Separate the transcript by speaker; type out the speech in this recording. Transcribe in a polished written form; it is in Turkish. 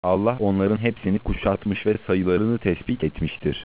Speaker 1: Allah onların hepsini kuşatmış ve sayılarını tespit etmiştir.